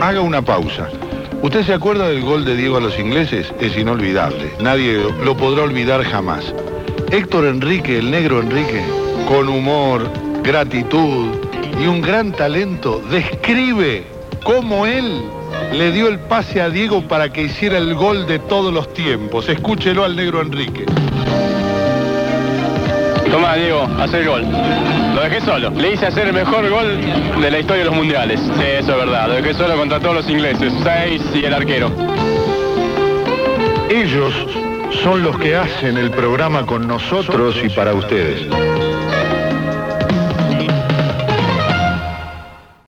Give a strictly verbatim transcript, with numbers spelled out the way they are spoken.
haga una pausa. ¿Usted se acuerda del gol de Diego a los ingleses? Es inolvidable. Nadie lo podrá olvidar jamás. Héctor Enrique, el negro Enrique, con humor, gratitud y un gran talento, describe cómo él le dio el pase a Diego para que hiciera el gol de todos los tiempos. Escúchelo al negro Enrique. Tomá, Diego, haz el gol. Lo dejé solo. Le hice hacer el mejor gol de la historia de los mundiales. Sí, eso es verdad. Lo dejé solo contra todos los ingleses. Seis y el arquero. Ellos son los que hacen el programa con nosotros y para ustedes.